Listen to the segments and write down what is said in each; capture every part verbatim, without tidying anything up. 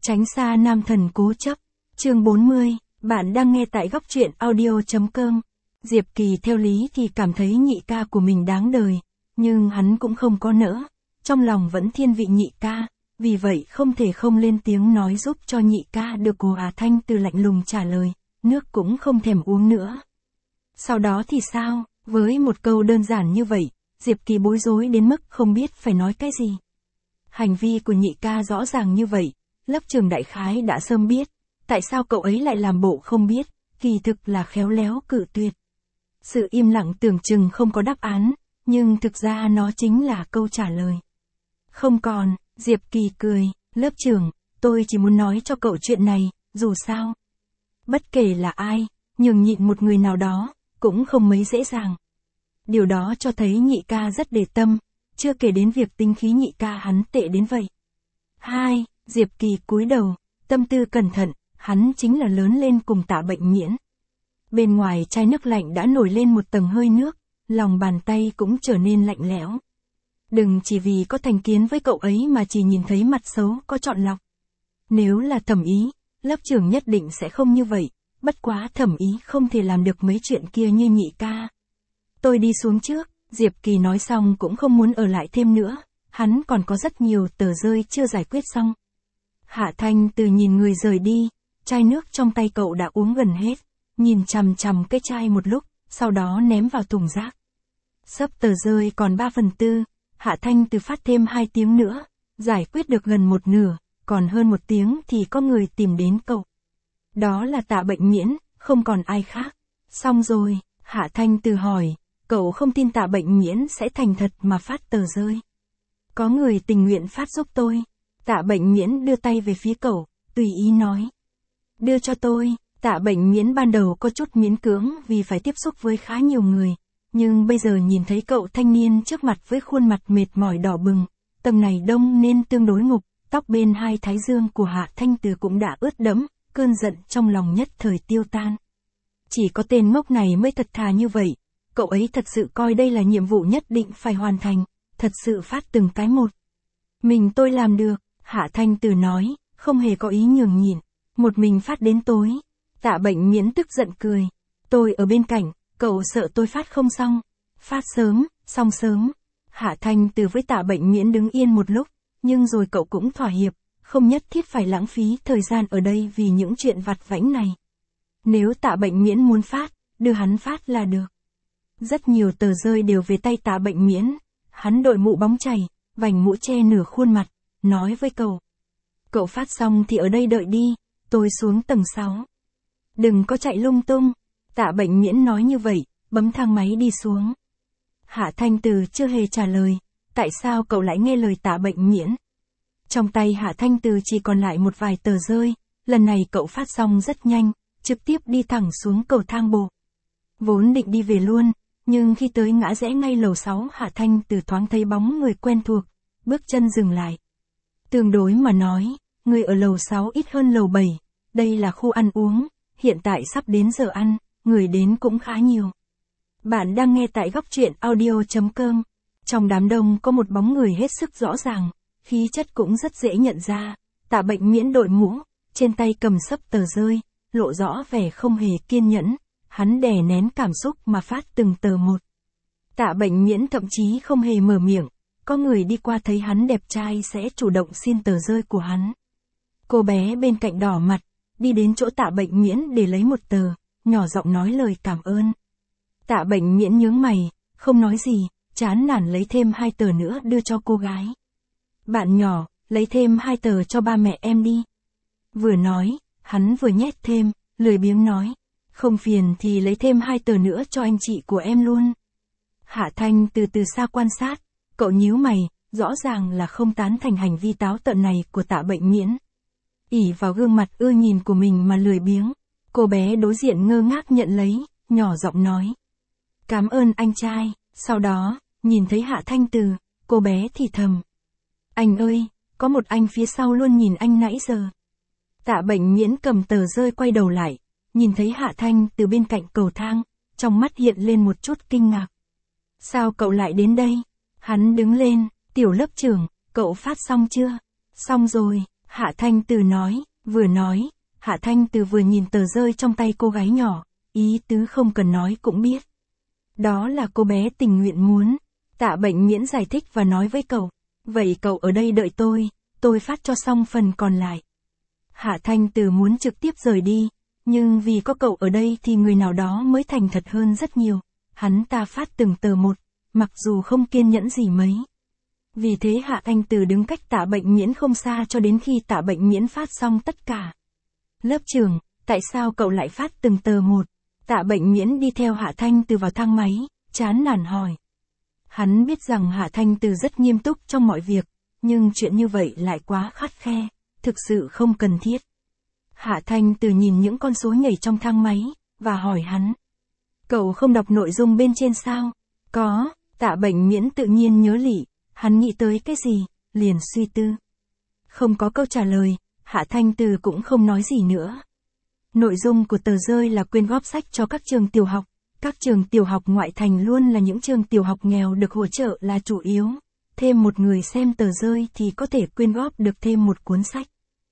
Tránh xa nam thần cố chấp. Chương bốn mươi, bạn đang nghe tại góc truyện audio chấm com. Diệp Kỳ theo lý thì cảm thấy nhị ca của mình đáng đời, nhưng hắn cũng không có nỡ, trong lòng vẫn thiên vị nhị ca, vì vậy không thể không lên tiếng nói giúp cho nhị ca được. Cô Á Thanh Từ lạnh lùng trả lời, nước cũng không thèm uống nữa. Sau đó thì sao? Với một câu đơn giản như vậy, Diệp Kỳ bối rối đến mức không biết phải nói cái gì. Hành vi của nhị ca rõ ràng như vậy, Lớp Trường đại khái đã sớm biết, tại sao cậu ấy lại làm bộ không biết, kỳ thực là khéo léo cự tuyệt. Sự im lặng tưởng chừng không có đáp án, nhưng thực ra nó chính là câu trả lời. Không còn, Diệp Kỳ cười, lớp trưởng, tôi chỉ muốn nói cho cậu chuyện này, dù sao. Bất kể là ai, nhường nhịn một người nào đó, cũng không mấy dễ dàng. Điều đó cho thấy nhị ca rất để tâm, chưa kể đến việc tính khí nhị ca hắn tệ đến vậy. Hai, Diệp Kỳ cúi đầu, tâm tư cẩn thận, hắn chính là lớn lên cùng Tạ Bệnh Miễn. Bên ngoài chai nước lạnh đã nổi lên một tầng hơi nước, lòng bàn tay cũng trở nên lạnh lẽo. Đừng chỉ vì có thành kiến với cậu ấy mà chỉ nhìn thấy mặt xấu có chọn lọc. Nếu là Thẩm Ý, lớp trưởng nhất định sẽ không như vậy, bất quá Thẩm Ý không thể làm được mấy chuyện kia như nhị ca. Tôi đi xuống trước, Diệp Kỳ nói xong cũng không muốn ở lại thêm nữa, hắn còn có rất nhiều tờ rơi chưa giải quyết xong. Hạ Thanh Từ nhìn người rời đi, chai nước trong tay cậu đã uống gần hết, nhìn chằm chằm cái chai một lúc, sau đó ném vào thùng rác. Sấp tờ rơi còn ba phần tư, Hạ Thanh Từ phát thêm hai tiếng nữa, giải quyết được gần một nửa, còn hơn một tiếng thì có người tìm đến cậu. Đó là Tạ Bệnh Miễn, không còn ai khác. Xong rồi, Hạ Thanh Từ hỏi, cậu không tin Tạ Bệnh Miễn sẽ thành thật mà phát tờ rơi. Có người tình nguyện phát giúp tôi. Tạ Bệnh Miễn đưa tay về phía cậu, tùy ý nói. Đưa cho tôi. Tạ Bệnh Miễn ban đầu có chút miễn cưỡng vì phải tiếp xúc với khá nhiều người, nhưng bây giờ nhìn thấy cậu thanh niên trước mặt với khuôn mặt mệt mỏi đỏ bừng, tầng này đông nên tương đối ngục, tóc bên hai thái dương của Hạ Thanh Từ cũng đã ướt đẫm, cơn giận trong lòng nhất thời tiêu tan. Chỉ có tên ngốc này mới thật thà như vậy, cậu ấy thật sự coi đây là nhiệm vụ nhất định phải hoàn thành, thật sự phát từng cái một. Mình tôi làm được, Hạ Thanh Từ nói, không hề có ý nhường nhịn, một mình phát đến tối. Tạ Bệnh Miễn tức giận cười, tôi ở bên cạnh, cậu sợ tôi phát không xong, phát sớm, xong sớm. Hạ Thanh Từ với Tạ Bệnh Miễn đứng yên một lúc, nhưng rồi cậu cũng thỏa hiệp, không nhất thiết phải lãng phí thời gian ở đây vì những chuyện vặt vãnh này. Nếu Tạ Bệnh Miễn muốn phát, đưa hắn phát là được. Rất nhiều tờ rơi đều về tay Tạ Bệnh Miễn, hắn đội mũ bóng chảy, vành mũ che nửa khuôn mặt, nói với cậu. Cậu phát xong thì ở đây đợi đi, tôi xuống tầng sáu. Đừng có chạy lung tung, Tạ Bệnh Miễn nói như vậy, bấm thang máy đi xuống. Hạ Thanh Từ chưa hề trả lời, tại sao cậu lại nghe lời Tạ Bệnh Miễn. Trong tay Hạ Thanh Từ chỉ còn lại một vài tờ rơi, lần này cậu phát xong rất nhanh, trực tiếp đi thẳng xuống cầu thang bộ. Vốn định đi về luôn, nhưng khi tới ngã rẽ ngay lầu sáu Hạ Thanh Từ thoáng thấy bóng người quen thuộc, bước chân dừng lại. Tương đối mà nói, người ở lầu sáu ít hơn lầu bảy, đây là khu ăn uống, hiện tại sắp đến giờ ăn, người đến cũng khá nhiều. Bạn đang nghe tại góc truyện audio chấm com. Trong đám đông có một bóng người hết sức rõ ràng, khí chất cũng rất dễ nhận ra. Tạ Bệnh Miễn đội mũ, trên tay cầm xấp tờ rơi, lộ rõ vẻ không hề kiên nhẫn, hắn đè nén cảm xúc mà phát từng tờ một. Tạ Bệnh Miễn thậm chí không hề mở miệng, có người đi qua thấy hắn đẹp trai sẽ chủ động xin tờ rơi của hắn. Cô bé bên cạnh đỏ mặt, đi đến chỗ Tạ Bệnh Miễn để lấy một tờ, nhỏ giọng nói lời cảm ơn. Tạ Bệnh Miễn nhướng mày, không nói gì, chán nản lấy thêm hai tờ nữa đưa cho cô gái. Bạn nhỏ, lấy thêm hai tờ cho ba mẹ em đi. Vừa nói, hắn vừa nhét thêm, lười biếng nói. Không phiền thì lấy thêm hai tờ nữa cho anh chị của em luôn. Hạ Thanh từ từ xa quan sát, cậu nhíu mày, rõ ràng là không tán thành hành vi táo tợn này của Tạ Bệnh Miễn. ỷ vào gương mặt ưa nhìn của mình mà lười biếng, cô bé đối diện ngơ ngác nhận lấy, nhỏ giọng nói. Cảm ơn anh trai, sau đó, nhìn thấy Hạ Thanh Từ, cô bé thì thầm. Anh ơi, có một anh phía sau luôn nhìn anh nãy giờ. Tạ Bệnh Miễn cầm tờ rơi quay đầu lại, nhìn thấy Hạ Thanh Từ bên cạnh cầu thang, trong mắt hiện lên một chút kinh ngạc. Sao cậu lại đến đây? Hắn đứng lên, tiểu lớp trưởng, cậu phát xong chưa? Xong rồi, Hạ Thanh Từ nói, vừa nói, Hạ Thanh Từ vừa nhìn tờ rơi trong tay cô gái nhỏ, ý tứ không cần nói cũng biết. Đó là cô bé tình nguyện muốn. Tạ Bệnh Miễn giải thích và nói với cậu, vậy cậu ở đây đợi tôi, tôi phát cho xong phần còn lại. Hạ Thanh Từ muốn trực tiếp rời đi, nhưng vì có cậu ở đây thì người nào đó mới thành thật hơn rất nhiều. Hắn ta phát từng tờ một, mặc dù không kiên nhẫn gì mấy. Vì thế Hạ Thanh Từ đứng cách Tạ Bệnh Miễn không xa cho đến khi Tạ Bệnh Miễn phát xong tất cả. Lớp trưởng, tại sao cậu lại phát từng tờ một? Tạ Bệnh Miễn đi theo Hạ Thanh Từ vào thang máy, chán nản hỏi. Hắn biết rằng Hạ Thanh Từ rất nghiêm túc trong mọi việc, nhưng chuyện như vậy lại quá khắt khe, thực sự không cần thiết. Hạ Thanh Từ nhìn những con số nhảy trong thang máy, và hỏi hắn. Cậu không đọc nội dung bên trên sao? Có, Tạ Bệnh Miễn tự nhiên nhớ lị, hắn nghĩ tới cái gì, liền suy tư. Không có câu trả lời, Hạ Thanh Từ cũng không nói gì nữa. Nội dung của tờ rơi là quyên góp sách cho các trường tiểu học. Các trường tiểu học ngoại thành luôn là những trường tiểu học nghèo được hỗ trợ là chủ yếu. Thêm một người xem tờ rơi thì có thể quyên góp được thêm một cuốn sách.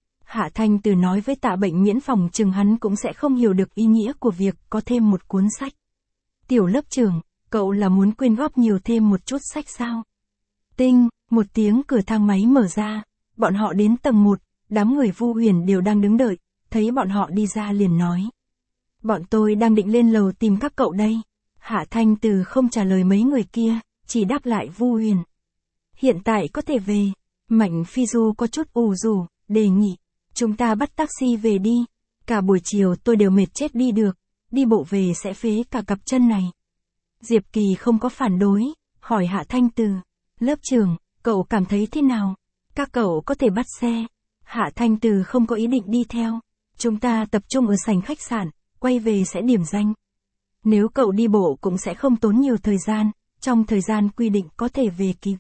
Hạ Thanh Từ nói với Tạ Bệnh Miễn phòng chừng hắn cũng sẽ không hiểu được ý nghĩa của việc có thêm một cuốn sách. Tiểu lớp trưởng, cậu là muốn quyên góp nhiều thêm một chút sách sao? Tinh, một tiếng cửa thang máy mở ra, bọn họ đến tầng một, đám người Vu Huyền đều đang đứng đợi, thấy bọn họ đi ra liền nói. Bọn tôi đang định lên lầu tìm các cậu đây. Hạ Thanh Từ không trả lời mấy người kia, chỉ đáp lại Vu Huyền. Hiện tại có thể về. Mạnh Phi Du có chút ù rù, đề nghị. Chúng ta bắt taxi về đi. Cả buổi chiều tôi đều mệt chết đi được. Đi bộ về sẽ phế cả cặp chân này. Diệp Kỳ không có phản đối, hỏi Hạ Thanh Từ. Lớp trưởng, cậu cảm thấy thế nào? Các cậu có thể bắt xe. Hạ Thanh Từ không có ý định đi theo. Chúng ta tập trung ở sảnh khách sạn, quay về sẽ điểm danh. Nếu cậu đi bộ cũng sẽ không tốn nhiều thời gian, trong thời gian quy định có thể về kịp.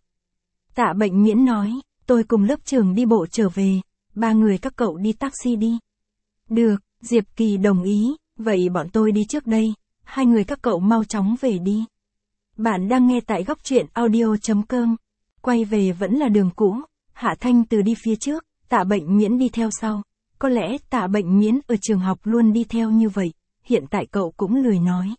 Tạ Bệnh Miễn nói, tôi cùng lớp trưởng đi bộ trở về, ba người các cậu đi taxi đi. Được, Diệp Kỳ đồng ý, vậy bọn tôi đi trước đây, hai người các cậu mau chóng về đi. Bạn đang nghe tại góc truyện audio chấm com. Quay về vẫn là đường cũ, Hạ Thanh Từ đi phía trước, Tạ Bệnh Miễn đi theo sau. Có lẽ Tạ Bệnh Miễn ở trường học luôn đi theo như vậy, hiện tại cậu cũng lười nói.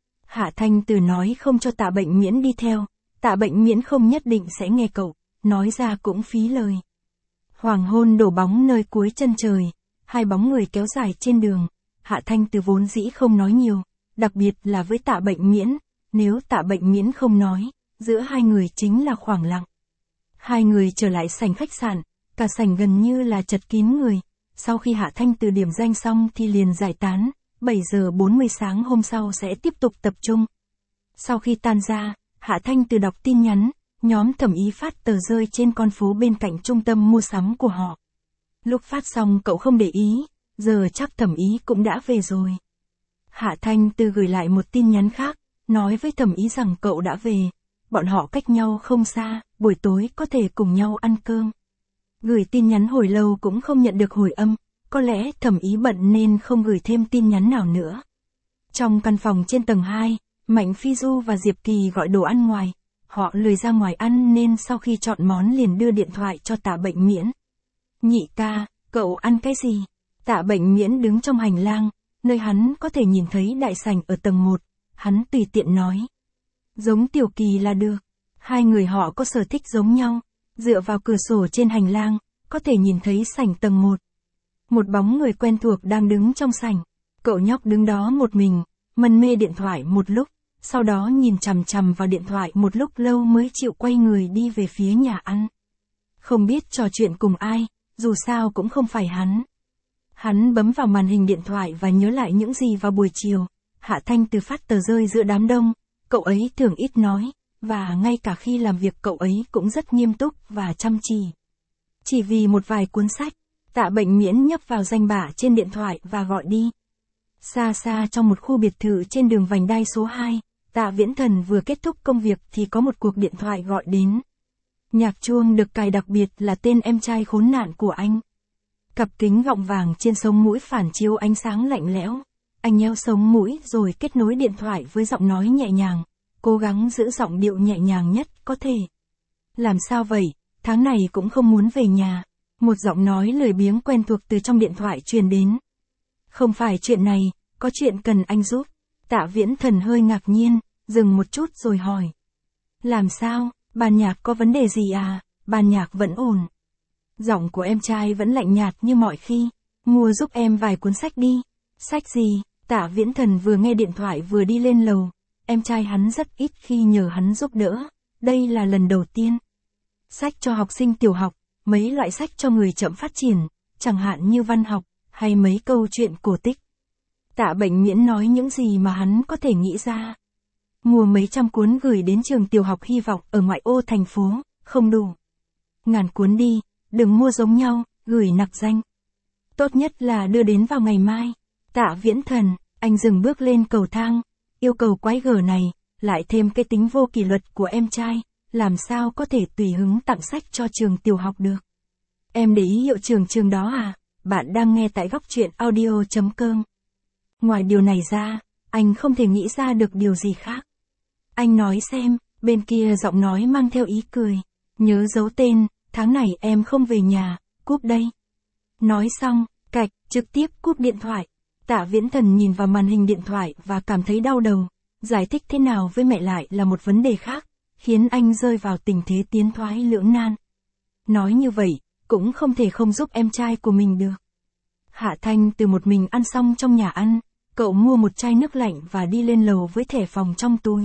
Hạ Thanh Từ nói không cho Tạ Bệnh Miễn đi theo, Tạ Bệnh Miễn không nhất định sẽ nghe cậu, nói ra cũng phí lời. Hoàng hôn đổ bóng nơi cuối chân trời, hai bóng người kéo dài trên đường, Hạ Thanh Từ vốn dĩ không nói nhiều, đặc biệt là với Tạ Bệnh Miễn, nếu Tạ Bệnh Miễn không nói, giữa hai người chính là khoảng lặng. Hai người trở lại sảnh khách sạn, cả sảnh gần như là chật kín người. Sau khi Hạ Thanh Từ điểm danh xong thì liền giải tán, bảy giờ bốn mươi sáng hôm sau sẽ tiếp tục tập trung. Sau khi tan ra, Hạ Thanh Từ đọc tin nhắn, nhóm Thẩm Ý phát tờ rơi trên con phố bên cạnh trung tâm mua sắm của họ. Lúc phát xong cậu không để ý, giờ chắc Thẩm Ý cũng đã về rồi. Hạ Thanh Từ gửi lại một tin nhắn khác, nói với Thẩm Ý rằng cậu đã về, bọn họ cách nhau không xa, buổi tối có thể cùng nhau ăn cơm. Gửi tin nhắn hồi lâu cũng không nhận được hồi âm, có lẽ Thẩm Ý bận nên không gửi thêm tin nhắn nào nữa. Trong căn phòng trên tầng hai, Mạnh Phi Du và Diệp Kỳ gọi đồ ăn ngoài, họ lười ra ngoài ăn nên sau khi chọn món liền đưa điện thoại cho Tạ Bệnh Miễn. Nhị ca, cậu ăn cái gì? Tạ Bệnh Miễn đứng trong hành lang, nơi hắn có thể nhìn thấy đại sảnh ở tầng một, hắn tùy tiện nói. Giống Tiểu Kỳ là được, hai người họ có sở thích giống nhau. Dựa vào cửa sổ trên hành lang, có thể nhìn thấy sảnh tầng một. Một bóng người quen thuộc đang đứng trong sảnh. Cậu nhóc đứng đó một mình, mân mê điện thoại một lúc, sau đó nhìn chằm chằm vào điện thoại một lúc lâu mới chịu quay người đi về phía nhà ăn. Không biết trò chuyện cùng ai, dù sao cũng không phải hắn. Hắn bấm vào màn hình điện thoại và nhớ lại những gì vào buổi chiều. Hạ Thanh Từ phát tờ rơi giữa đám đông, cậu ấy thường ít nói. Và ngay cả khi làm việc cậu ấy cũng rất nghiêm túc và chăm chỉ. Chỉ vì một vài cuốn sách, Tạ Bệnh Miễn nhấp vào danh bạ trên điện thoại và gọi đi. Xa xa trong một khu biệt thự trên đường vành đai số hai, Tạ Viễn Thần vừa kết thúc công việc thì có một cuộc điện thoại gọi đến. Nhạc chuông được cài đặc biệt là tên em trai khốn nạn của anh. Cặp kính gọng vàng trên sống mũi phản chiếu ánh sáng lạnh lẽo. Anh nheo sống mũi rồi kết nối điện thoại với giọng nói nhẹ nhàng. Cố gắng giữ giọng điệu nhẹ nhàng nhất có thể. Làm sao vậy, tháng này cũng không muốn về nhà. Một giọng nói lười biếng quen thuộc từ trong điện thoại truyền đến. Không phải chuyện này, có chuyện cần anh giúp. Tạ Viễn Thần hơi ngạc nhiên, dừng một chút rồi hỏi. Làm sao, ban nhạc có vấn đề gì à, ban nhạc vẫn ổn. Giọng của em trai vẫn lạnh nhạt như mọi khi. Mua giúp em vài cuốn sách đi. Sách gì? Tạ Viễn Thần vừa nghe điện thoại vừa đi lên lầu. Em trai hắn rất ít khi nhờ hắn giúp đỡ. Đây là lần đầu tiên. Sách cho học sinh tiểu học, mấy loại sách cho người chậm phát triển, chẳng hạn như văn học, hay mấy câu chuyện cổ tích. Tạ Bệnh Miễn nói những gì mà hắn có thể nghĩ ra. Mua mấy trăm cuốn gửi đến trường tiểu học Hy Vọng ở ngoại ô thành phố, không đủ. Ngàn cuốn đi, đừng mua giống nhau, gửi nặc danh. Tốt nhất là đưa đến vào ngày mai. Tạ Viễn Thần, anh dừng bước lên cầu thang, yêu cầu quái gở này, lại thêm cái tính vô kỷ luật của em trai, làm sao có thể tùy hứng tặng sách cho trường tiểu học được. Em để ý hiệu trường trường đó à, bạn đang nghe tại góc truyện audio chấm com. Ngoài điều này ra, anh không thể nghĩ ra được điều gì khác. Anh nói xem, bên kia giọng nói mang theo ý cười. Nhớ giấu tên, tháng này em không về nhà, cúp đây. Nói xong, cạch, trực tiếp cúp điện thoại. Tạ Viễn Thần nhìn vào màn hình điện thoại và cảm thấy đau đầu. Giải thích thế nào với mẹ lại là một vấn đề khác, khiến anh rơi vào tình thế tiến thoái lưỡng nan. Nói như vậy, cũng không thể không giúp em trai của mình được. Hạ Thanh từ một mình ăn xong trong nhà ăn, cậu mua một chai nước lạnh và đi lên lầu với thẻ phòng trong túi.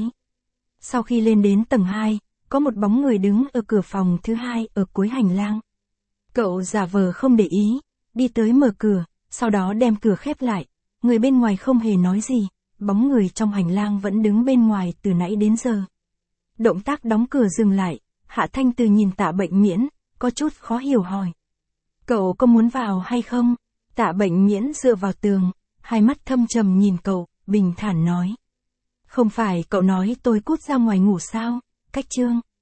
Sau khi lên đến tầng hai, có một bóng người đứng ở cửa phòng thứ hai ở cuối hành lang. Cậu giả vờ không để ý, đi tới mở cửa, sau đó đem cửa khép lại. Người bên ngoài không hề nói gì, bóng người trong hành lang vẫn đứng bên ngoài từ nãy đến giờ. Động tác đóng cửa dừng lại, Hạ Thanh Từ nhìn Tạ Bệnh Miễn, có chút khó hiểu hỏi. Cậu có muốn vào hay không? Tạ Bệnh Miễn dựa vào tường, hai mắt thâm trầm nhìn cậu, bình thản nói. Không phải cậu nói tôi cút ra ngoài ngủ sao? Cách chương.